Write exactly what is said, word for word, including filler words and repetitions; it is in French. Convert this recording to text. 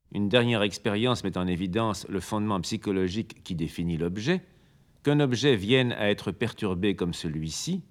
Une dernière expérience met en évidence le fondement psychologique qui définit l'objet. Qu'un objet vienne à être perturbé comme celui-ci